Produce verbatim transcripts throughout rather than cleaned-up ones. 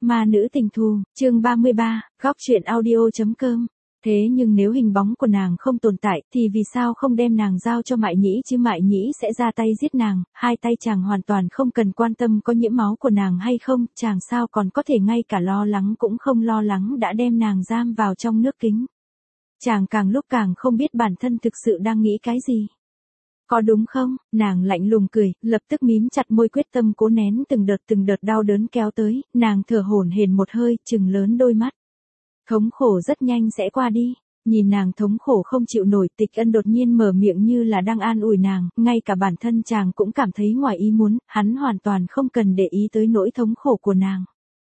Ma nữ tình thù, chương ba mươi ba, góc truyện audio.com. Thế nhưng nếu hình bóng của nàng không tồn tại, thì vì sao không đem nàng giao cho Mại Nhĩ chứ Mại Nhĩ sẽ ra tay giết nàng, hai tay chàng hoàn toàn không cần quan tâm có nhiễm máu của nàng hay không, chàng sao còn có thể ngay cả lo lắng cũng không lo lắng đã đem nàng giam vào trong nước kính. Chàng càng lúc càng không biết bản thân thực sự đang nghĩ cái gì. Có đúng không? Nàng lạnh lùng cười, lập tức mím chặt môi quyết tâm cố nén từng đợt từng đợt đau đớn kéo tới, nàng thở hổn hển một hơi, trừng lớn đôi mắt. Thống khổ rất nhanh sẽ qua đi. Nhìn nàng thống khổ không chịu nổi, Tịch Ân đột nhiên mở miệng như là đang an ủi nàng, ngay cả bản thân chàng cũng cảm thấy ngoài ý muốn, hắn hoàn toàn không cần để ý tới nỗi thống khổ của nàng.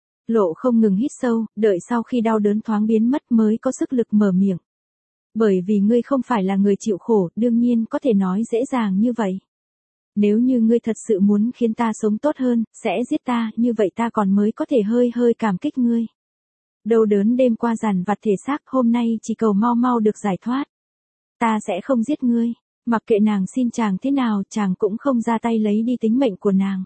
Lộ không ngừng hít sâu, đợi sau khi đau đớn thoáng biến mất mới có sức lực mở miệng. Bởi vì ngươi không phải là người chịu khổ, đương nhiên có thể nói dễ dàng như vậy. Nếu như ngươi thật sự muốn khiến ta sống tốt hơn, sẽ giết ta, như vậy ta còn mới có thể hơi hơi cảm kích ngươi. Đau đớn đêm qua dằn vặt thể xác, hôm nay chỉ cầu mau mau được giải thoát. Ta sẽ không giết ngươi, mặc kệ nàng xin chàng thế nào, chàng cũng không ra tay lấy đi tính mệnh của nàng.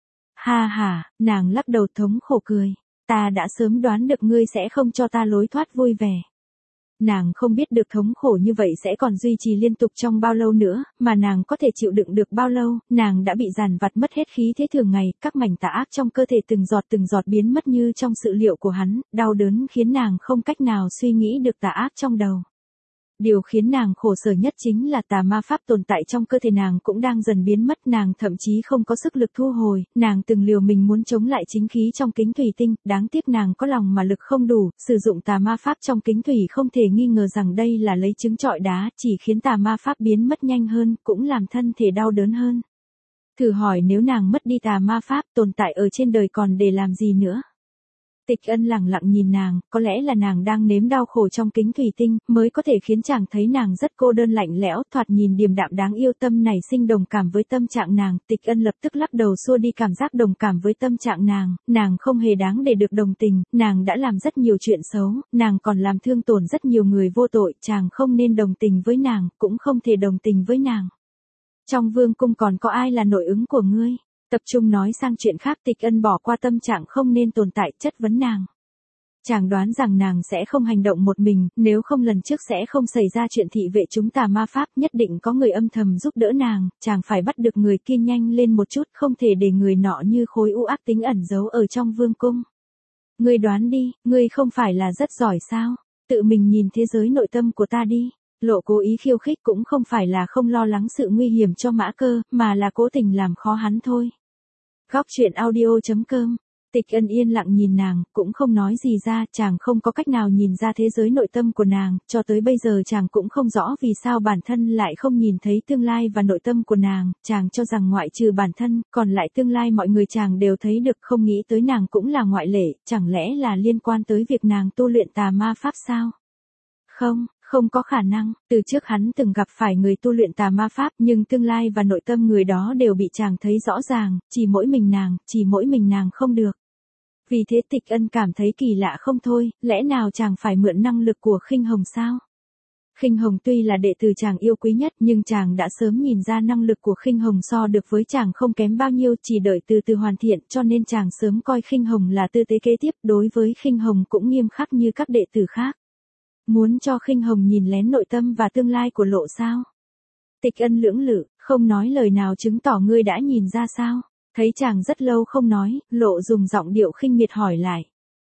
Ha ha, nàng lắc đầu thống khổ cười, ta đã sớm đoán được ngươi sẽ không cho ta lối thoát vui vẻ. Nàng không biết được thống khổ như vậy sẽ còn duy trì liên tục trong bao lâu nữa, mà nàng có thể chịu đựng được bao lâu, nàng đã bị dằn vặt mất hết khí thế thường ngày, các mảnh tà ác trong cơ thể từng giọt từng giọt biến mất như trong sự liệu của hắn, đau đớn khiến nàng không cách nào suy nghĩ được tà ác trong đầu. Điều khiến nàng khổ sở nhất chính là tà ma pháp tồn tại trong cơ thể nàng cũng đang dần biến mất, nàng thậm chí không có sức lực thu hồi, nàng từng liều mình muốn chống lại chính khí trong kính thủy tinh, đáng tiếc nàng có lòng mà lực không đủ, sử dụng tà ma pháp trong kính thủy không thể nghi ngờ rằng đây là lấy trứng trọi đá, chỉ khiến tà ma pháp biến mất nhanh hơn, cũng làm thân thể đau đớn hơn. Thử hỏi nếu nàng mất đi tà ma pháp tồn tại ở trên đời còn để làm gì nữa? Tịch Ân lặng lặng nhìn nàng, có lẽ là nàng đang nếm đau khổ trong kính thủy tinh, mới có thể khiến chàng thấy nàng rất cô đơn lạnh lẽo, thoạt nhìn điềm đạm đáng yêu, tâm này sinh đồng cảm với tâm trạng nàng, Tịch Ân lập tức lắc đầu xua đi cảm giác đồng cảm với tâm trạng nàng, nàng không hề đáng để được đồng tình, nàng đã làm rất nhiều chuyện xấu, nàng còn làm thương tổn rất nhiều người vô tội, chàng không nên đồng tình với nàng, cũng không thể đồng tình với nàng. Trong vương cung còn có ai là nội ứng của ngươi? Tập trung nói sang chuyện khác, Tịch Ân bỏ qua tâm trạng không nên tồn tại, chất vấn nàng. Chàng đoán rằng nàng sẽ không hành động một mình, nếu không lần trước sẽ không xảy ra chuyện thị vệ chúng tà ma pháp, nhất định có người âm thầm giúp đỡ nàng, chàng phải bắt được người kia nhanh lên một chút, không thể để người nọ như khối u ác tính ẩn giấu ở trong vương cung. Ngươi đoán đi, ngươi không phải là rất giỏi sao? Tự mình nhìn thế giới nội tâm của ta đi. Lộ cố ý khiêu khích cũng không phải là không lo lắng sự nguy hiểm cho Mã Cơ, mà là cố tình làm khó hắn thôi. Góc truyện audio.com. Tịch Ân yên lặng nhìn nàng, cũng không nói gì ra, chàng không có cách nào nhìn ra thế giới nội tâm của nàng, cho tới bây giờ chàng cũng không rõ vì sao bản thân lại không nhìn thấy tương lai và nội tâm của nàng, chàng cho rằng ngoại trừ bản thân, còn lại tương lai mọi người chàng đều thấy được, không nghĩ tới nàng cũng là ngoại lệ, chẳng lẽ là liên quan tới việc nàng tu luyện tà ma pháp sao? Không. Không có khả năng, từ trước hắn từng gặp phải người tu luyện tà ma pháp nhưng tương lai và nội tâm người đó đều bị chàng thấy rõ ràng, chỉ mỗi mình nàng, chỉ mỗi mình nàng không được. Vì thế Tịch Ân cảm thấy kỳ lạ không thôi, lẽ nào chàng phải mượn năng lực của Khinh Hồng sao? Khinh Hồng tuy là đệ tử chàng yêu quý nhất nhưng chàng đã sớm nhìn ra năng lực của Khinh Hồng so được với chàng không kém bao nhiêu, chỉ đợi từ từ hoàn thiện cho nên chàng sớm coi Khinh Hồng là tư tế kế tiếp, đối với Khinh Hồng cũng nghiêm khắc như các đệ tử khác. Muốn cho Khinh Hồng nhìn lén nội tâm và tương lai của Lộ sao? Tịch Ân lưỡng lự, không nói lời nào chứng tỏ ngươi đã nhìn ra sao? Thấy chàng rất lâu không nói, Lộ dùng giọng điệu khinh miệt hỏi lại.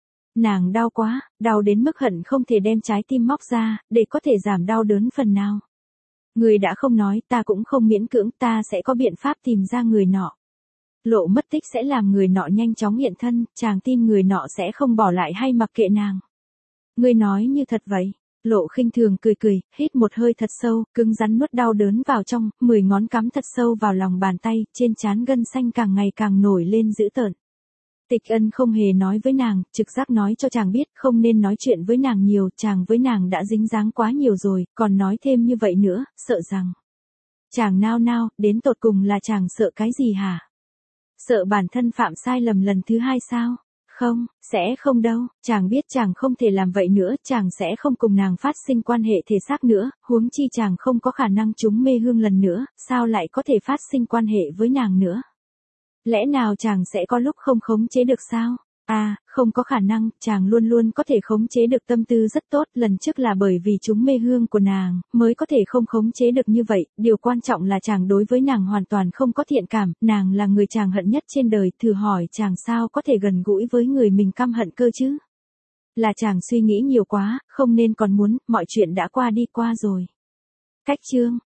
Nàng đau quá, đau đến mức hận không thể đem trái tim móc ra, để có thể giảm đau đớn phần nào. Ngươi đã không nói, ta cũng không miễn cưỡng, ta sẽ có biện pháp tìm ra người nọ. Lộ mất tích sẽ làm người nọ nhanh chóng hiện thân, chàng tin người nọ sẽ không bỏ lại hay mặc kệ nàng. Ngươi nói như thật vậy. Lộ khinh thường cười cười, hít một hơi thật sâu, cứng rắn nuốt đau đớn vào trong, mười ngón cắm thật sâu vào lòng bàn tay, trên trán gân xanh càng ngày càng nổi lên dữ tợn. Tịch Ân không hề nói với nàng, trực giác nói cho chàng biết không nên nói chuyện với nàng nhiều, chàng với nàng đã dính dáng quá nhiều rồi, còn nói thêm như vậy nữa, sợ rằng. Chàng nao nao, đến tột cùng là chàng sợ cái gì hả? Sợ bản thân phạm sai lầm lần thứ hai sao? Không, sẽ không đâu, chàng biết chàng không thể làm vậy nữa, chàng sẽ không cùng nàng phát sinh quan hệ thể xác nữa, huống chi chàng không có khả năng trúng mê hương lần nữa, sao lại có thể phát sinh quan hệ với nàng nữa? Lẽ nào chàng sẽ có lúc không khống chế được sao? À, không có khả năng, chàng luôn luôn có thể khống chế được tâm tư rất tốt, lần trước là bởi vì chúng mê hương của nàng, mới có thể không khống chế được như vậy, điều quan trọng là chàng đối với nàng hoàn toàn không có thiện cảm, nàng là người chàng hận nhất trên đời, thử hỏi chàng sao có thể gần gũi với người mình căm hận cơ chứ? Là chàng suy nghĩ nhiều quá, không nên còn muốn, mọi chuyện đã qua đi qua rồi. Cách chương